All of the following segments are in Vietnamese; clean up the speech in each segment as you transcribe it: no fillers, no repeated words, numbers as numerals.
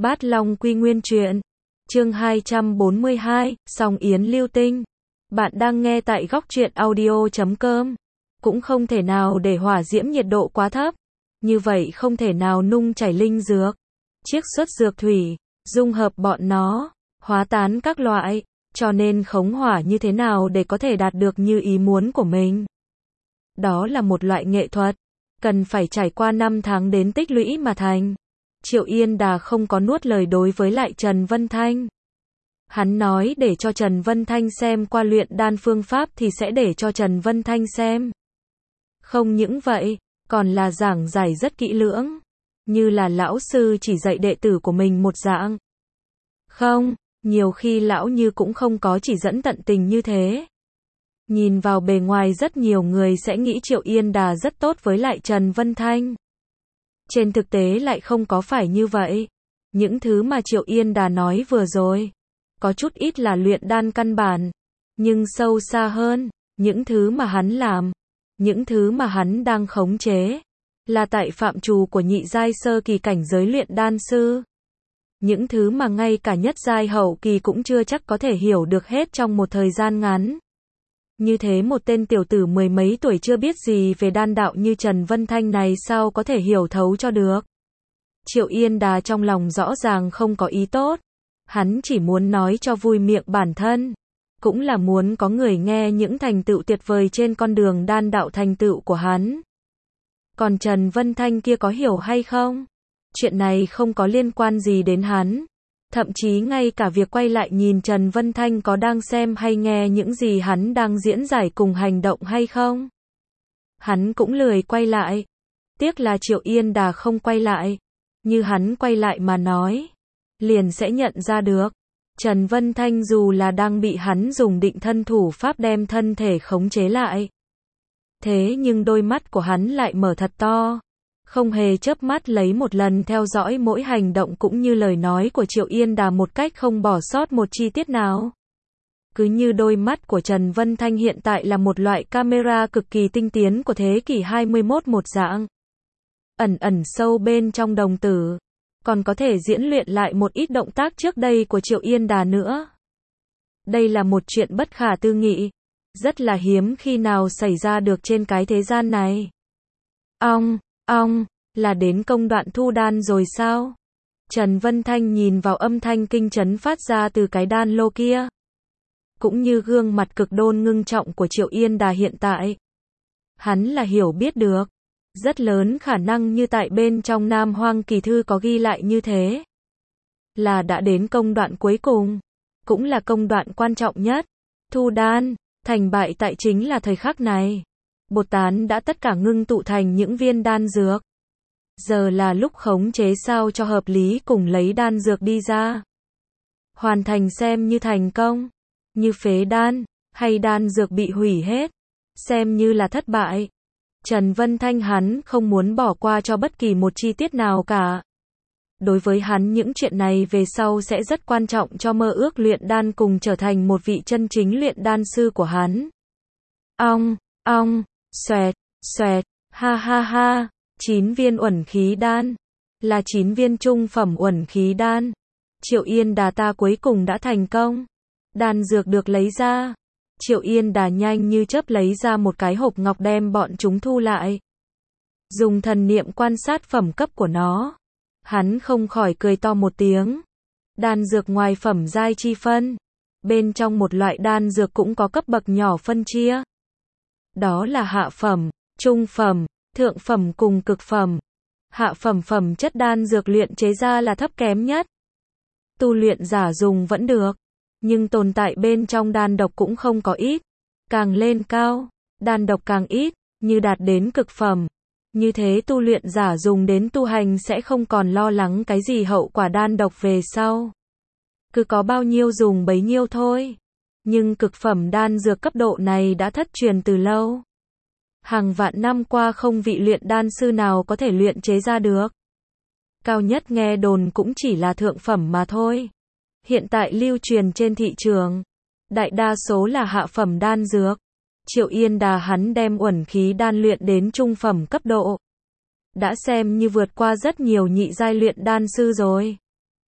Bát Long Quy Nguyên Truyện, chương 242, Song Yến Lưu Tinh. Bạn đang nghe tại góc truyện audio.com. Cũng không thể nào để hỏa diễm nhiệt độ quá thấp, như vậy không thể nào nung chảy linh dược, chiết xuất dược thủy, dung hợp bọn nó, hóa tán các loại, cho nên khống hỏa như thế nào để có thể đạt được như ý muốn của mình. Đó là một loại nghệ thuật, cần phải trải qua 5 tháng đến tích lũy mà thành. Triệu Yên Đà không có nuốt lời đối với lại Trần Vân Thanh. Hắn nói để cho Trần Vân Thanh xem qua luyện đan phương pháp thì sẽ để cho Trần Vân Thanh xem. Không những vậy, còn là giảng giải rất kỹ lưỡng, như là lão sư chỉ dạy đệ tử của mình một dạng. Không, nhiều khi lão như cũng không có chỉ dẫn tận tình như thế. Nhìn vào bề ngoài rất nhiều người sẽ nghĩ Triệu Yên Đà rất tốt với lại Trần Vân Thanh. Trên thực tế lại không có phải như vậy. Những thứ mà Triệu Yên Đà nói vừa rồi, có chút ít là luyện đan căn bản, nhưng sâu xa hơn, những thứ mà hắn làm, những thứ mà hắn đang khống chế, là tại phạm trù của nhị giai sơ kỳ cảnh giới luyện đan sư. Những thứ mà ngay cả nhất giai hậu kỳ cũng chưa chắc có thể hiểu được hết trong một thời gian ngắn. Như thế một tên tiểu tử mười mấy tuổi chưa biết gì về đan đạo như Trần Vân Thanh này sao có thể hiểu thấu cho được. Triệu Yên Đà trong lòng rõ ràng không có ý tốt. Hắn chỉ muốn nói cho vui miệng bản thân. Cũng là muốn có người nghe những thành tựu tuyệt vời trên con đường đan đạo thành tựu của hắn. Còn Trần Vân Thanh kia có hiểu hay không? Chuyện này không có liên quan gì đến hắn. Thậm chí ngay cả việc quay lại nhìn Trần Vân Thanh có đang xem hay nghe những gì hắn đang diễn giải cùng hành động hay không. Hắn cũng lười quay lại. Tiếc là Triệu Yên Đà không quay lại. Như hắn quay lại mà nói, liền sẽ nhận ra được. Trần Vân Thanh dù là đang bị hắn dùng định thân thủ pháp đem thân thể khống chế lại. Thế nhưng đôi mắt của hắn lại mở thật to. Không hề chớp mắt lấy một lần theo dõi mỗi hành động cũng như lời nói của Triệu Yên Đà một cách không bỏ sót một chi tiết nào. Cứ như đôi mắt của Trần Vân Thanh hiện tại là một loại camera cực kỳ tinh tiến của thế kỷ 21 một dạng. Ẩn ẩn sâu bên trong đồng tử, còn có thể diễn luyện lại một ít động tác trước đây của Triệu Yên Đà nữa. Đây là một chuyện bất khả tư nghị, rất là hiếm khi nào xảy ra được trên cái thế gian này. Ong, là đến công đoạn thu đan rồi sao? Trần Vân Thanh nhìn vào âm thanh kinh chấn phát ra từ cái đan lô kia. Cũng như gương mặt cực đôn ngưng trọng của Triệu Yên Đà hiện tại. Hắn là hiểu biết được. Rất lớn khả năng như tại bên trong Nam Hoang Kỳ Thư có ghi lại như thế. Là đã đến công đoạn cuối cùng. Cũng là công đoạn quan trọng nhất. Thu đan, thành bại tại chính là thời khắc này. Bột tán đã tất cả ngưng tụ thành những viên đan dược. Giờ là lúc khống chế sao cho hợp lý cùng lấy đan dược đi ra. Hoàn thành xem như thành công. Như phế đan, hay đan dược bị hủy hết. Xem như là thất bại. Trần Vân Thanh hắn không muốn bỏ qua cho bất kỳ một chi tiết nào cả. Đối với hắn những chuyện này về sau sẽ rất quan trọng cho mơ ước luyện đan cùng trở thành một vị chân chính luyện đan sư của hắn. Xoẹt, ha ha ha, 9 viên uẩn khí đan, là 9 viên trung phẩm uẩn khí đan. Triệu Yên Đà ta cuối cùng đã thành công. Đan dược được lấy ra. Triệu Yên Đà nhanh như chớp lấy ra một cái hộp ngọc đem bọn chúng thu lại. Dùng thần niệm quan sát phẩm cấp của nó. Hắn không khỏi cười to một tiếng. Đan dược ngoài phẩm giai chi phân. Bên trong một loại đan dược cũng có cấp bậc nhỏ phân chia. Đó là hạ phẩm, trung phẩm, thượng phẩm cùng cực phẩm. Hạ phẩm phẩm chất đan dược luyện chế ra là thấp kém nhất. Tu luyện giả dùng vẫn được. Nhưng tồn tại bên trong đan độc cũng không có ít. Càng lên cao, đan độc càng ít, như đạt đến cực phẩm. Như thế tu luyện giả dùng đến tu hành sẽ không còn lo lắng cái gì hậu quả đan độc về sau. Cứ có bao nhiêu dùng bấy nhiêu thôi. Nhưng cực phẩm đan dược cấp độ này đã thất truyền từ lâu. Hàng vạn năm qua không vị luyện đan sư nào có thể luyện chế ra được. Cao nhất nghe đồn cũng chỉ là thượng phẩm mà thôi. Hiện tại lưu truyền trên thị trường, đại đa số là hạ phẩm đan dược. Triệu Yên Đà hắn đem uẩn khí đan luyện đến trung phẩm cấp độ. Đã xem như vượt qua rất nhiều nhị giai luyện đan sư rồi.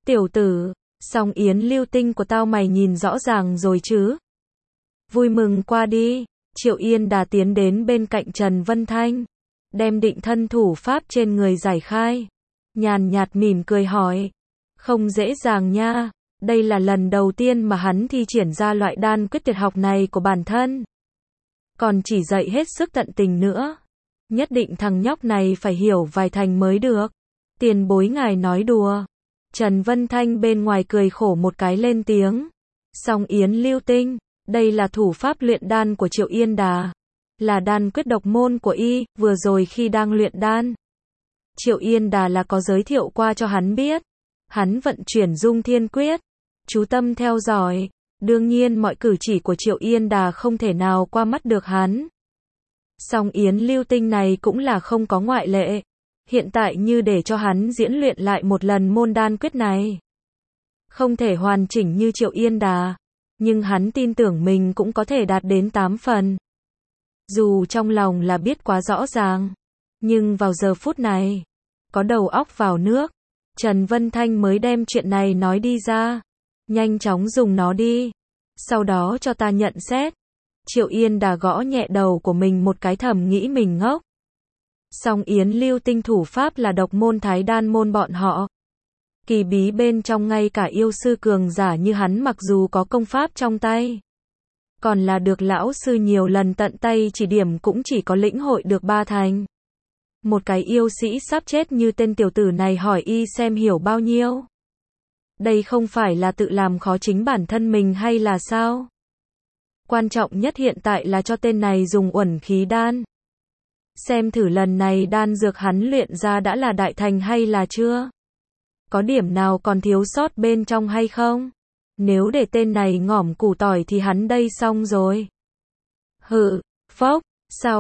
Tiểu tử, Song Yến lưu tinh của tao mày nhìn rõ ràng rồi chứ? Vui mừng qua đi. Triệu Yên Đà tiến đến bên cạnh Trần Vân Thanh, đem định thân thủ pháp trên người giải khai. Nhàn nhạt mỉm cười hỏi. Không dễ dàng nha. Đây là lần đầu tiên mà hắn thi triển ra loại đan quyết tuyệt học này của bản thân. Còn chỉ dạy hết sức tận tình nữa. Nhất định thằng nhóc này phải hiểu vài thành mới được. Tiền bối ngài nói đùa. Trần Vân Thanh bên ngoài cười khổ một cái lên tiếng. Song Yến lưu tinh, đây là thủ pháp luyện đan của Triệu Yên Đà. Là đan quyết độc môn của y, vừa rồi khi đang luyện đan. Triệu Yên Đà là có giới thiệu qua cho hắn biết. Hắn vận chuyển Dung Thiên Quyết. Chú tâm theo dõi. Đương nhiên mọi cử chỉ của Triệu Yên Đà không thể nào qua mắt được hắn. Song Yến lưu tinh này cũng là không có ngoại lệ. Hiện tại như để cho hắn diễn luyện lại một lần môn đan quyết này. Không thể hoàn chỉnh như Triệu Yên Đà, nhưng hắn tin tưởng mình cũng có thể đạt đến 8 phần. Dù trong lòng là biết quá rõ ràng, nhưng vào giờ phút này, có đầu óc vào nước, Trần Vân Thanh mới đem chuyện này nói đi ra. Nhanh chóng dùng nó đi, sau đó cho ta nhận xét. Triệu Yên Đà gõ nhẹ đầu của mình một cái, thầm nghĩ mình ngốc. Song Yến lưu tinh thủ pháp là độc môn Thái Đan môn bọn họ. Kỳ bí bên trong ngay cả yêu sư cường giả như hắn mặc dù có công pháp trong tay, còn là được lão sư nhiều lần tận tay chỉ điểm cũng chỉ có lĩnh hội được 3 thành. Một cái yêu sĩ sắp chết như tên tiểu tử này hỏi y xem hiểu bao nhiêu. Đây không phải là tự làm khó chính bản thân mình hay là sao? Quan trọng nhất hiện tại là cho tên này dùng uẩn khí đan. Xem thử lần này đan dược hắn luyện ra đã là đại thành hay là chưa? Có điểm nào còn thiếu sót bên trong hay không? Nếu để tên này ngỏm củ tỏi thì hắn đây xong rồi. Hự, phốc, sao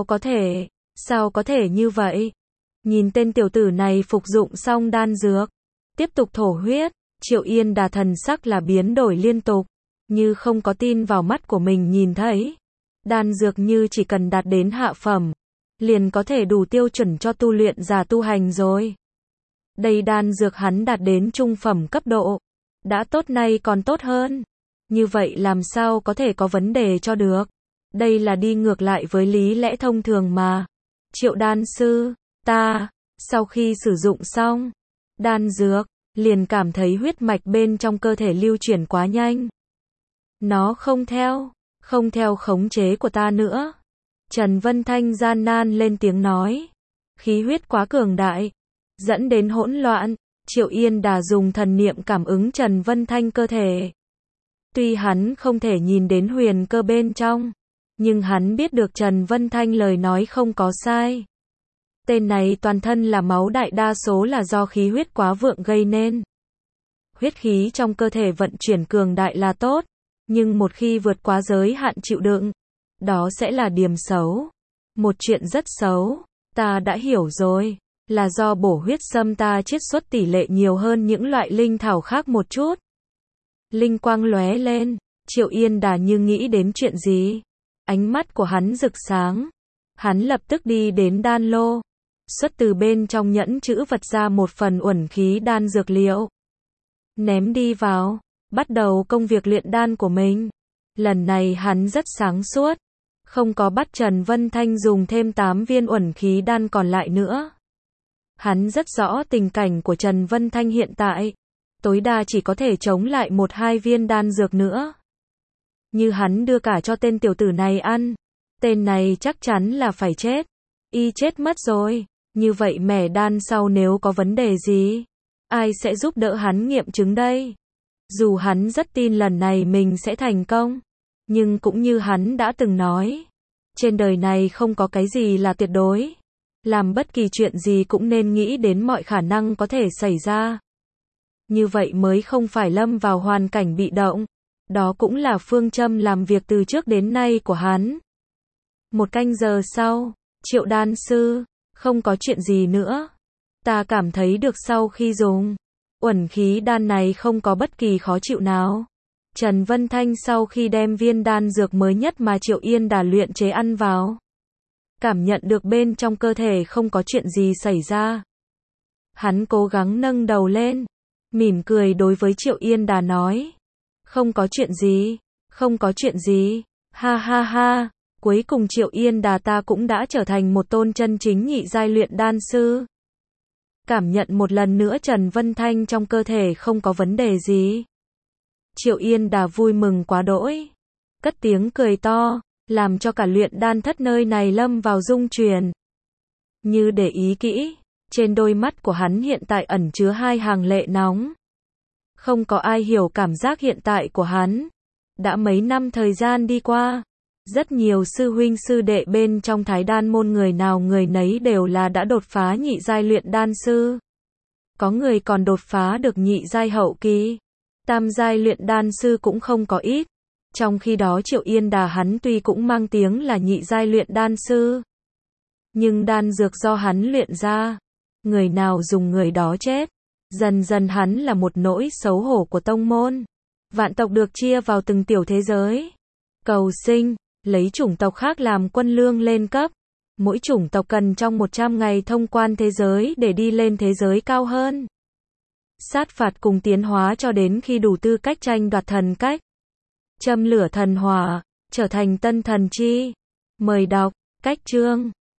có thể như vậy? Nhìn tên tiểu tử này phục dụng xong đan dược, tiếp tục thổ huyết, Triệu Yên Đà thần sắc là biến đổi liên tục, như không có tin vào mắt của mình nhìn thấy. Đan dược như chỉ cần đạt đến hạ phẩm, liền có thể đủ tiêu chuẩn cho tu luyện giả tu hành rồi. Đây đan dược hắn đạt đến trung phẩm cấp độ, đã tốt nay còn tốt hơn. Như vậy làm sao có thể có vấn đề cho được? Đây là đi ngược lại với lý lẽ thông thường mà. Triệu đan sư, sau khi sử dụng xong đan dược, liền cảm thấy huyết mạch bên trong cơ thể lưu chuyển quá nhanh. Nó không theo khống chế của ta nữa. Trần Vân Thanh gian nan lên tiếng nói. Khí huyết quá cường đại, dẫn đến hỗn loạn. Triệu Yên Đà dùng thần niệm cảm ứng Trần Vân Thanh cơ thể. Tuy hắn không thể nhìn đến huyền cơ bên trong, nhưng hắn biết được Trần Vân Thanh lời nói không có sai. Tên này toàn thân là máu, đại đa số là do khí huyết quá vượng gây nên. Huyết khí trong cơ thể vận chuyển cường đại là tốt, nhưng một khi vượt quá giới hạn chịu đựng, đó sẽ là điểm xấu. Một chuyện rất xấu, ta đã hiểu rồi, là do bổ huyết sâm ta chiết xuất tỷ lệ nhiều hơn những loại linh thảo khác một chút. Linh quang lóe lên, Triệu Yên Đà như nghĩ đến chuyện gì. Ánh mắt của hắn rực sáng. Hắn lập tức đi đến đan lô, xuất từ bên trong nhẫn chữ vật ra một phần uẩn khí đan dược liệu. Ném đi vào, bắt đầu công việc luyện đan của mình. Lần này hắn rất sáng suốt, không có bắt Trần Vân Thanh dùng thêm 8 viên uẩn khí đan còn lại nữa. Hắn rất rõ tình cảnh của Trần Vân Thanh hiện tại, tối đa chỉ có thể chống lại 1-2 viên đan dược nữa. Như hắn đưa cả cho tên tiểu tử này ăn, tên này chắc chắn là phải chết. Y chết mất rồi, như vậy mẻ đan sau nếu có vấn đề gì, ai sẽ giúp đỡ hắn nghiệm chứng đây? Dù hắn rất tin lần này mình sẽ thành công, nhưng cũng như hắn đã từng nói, trên đời này không có cái gì là tuyệt đối. Làm bất kỳ chuyện gì cũng nên nghĩ đến mọi khả năng có thể xảy ra. Như vậy mới không phải lâm vào hoàn cảnh bị động. Đó cũng là phương châm làm việc từ trước đến nay của hắn. 1 canh giờ sau, Triệu đan sư, không có chuyện gì nữa. Ta cảm thấy được sau khi dùng uẩn khí đan này không có bất kỳ khó chịu nào. Trần Vân Thanh sau khi đem viên đan dược mới nhất mà Triệu Yên Đà luyện chế ăn vào, cảm nhận được bên trong cơ thể không có chuyện gì xảy ra. Hắn cố gắng nâng đầu lên, mỉm cười đối với Triệu Yên Đà nói. Không có chuyện gì, không có chuyện gì, ha ha ha, cuối cùng Triệu Yên Đà ta cũng đã trở thành một tôn chân chính nhị giai luyện đan sư. Cảm nhận một lần nữa Trần Vân Thanh trong cơ thể không có vấn đề gì. Triệu Yên Đà vui mừng quá đỗi, cất tiếng cười to, làm cho cả luyện đan thất nơi này lâm vào rung chuyển. Như để ý kỹ, trên đôi mắt của hắn hiện tại ẩn chứa hai hàng lệ nóng. Không có ai hiểu cảm giác hiện tại của hắn. Đã mấy năm thời gian đi qua, rất nhiều sư huynh sư đệ bên trong Thái Đan môn người nào người nấy đều là đã đột phá nhị giai luyện đan sư. Có người còn đột phá được nhị giai hậu kỳ. Tam giai luyện đan sư cũng không có ít. Trong khi đó Triệu Yên Đà hắn tuy cũng mang tiếng là nhị giai luyện đan sư, nhưng đan dược do hắn luyện ra, người nào dùng người đó chết. Dần dần hắn là một nỗi xấu hổ của tông môn. Vạn tộc được chia vào từng tiểu thế giới. Cầu sinh, lấy chủng tộc khác làm quân lương lên cấp. Mỗi chủng tộc cần trong 100 ngày thông quan thế giới để đi lên thế giới cao hơn. Sát phạt cùng tiến hóa cho đến khi đủ tư cách tranh đoạt thần cách. Châm lửa thần hỏa, trở thành tân thần chi. Mời đọc, cách chương.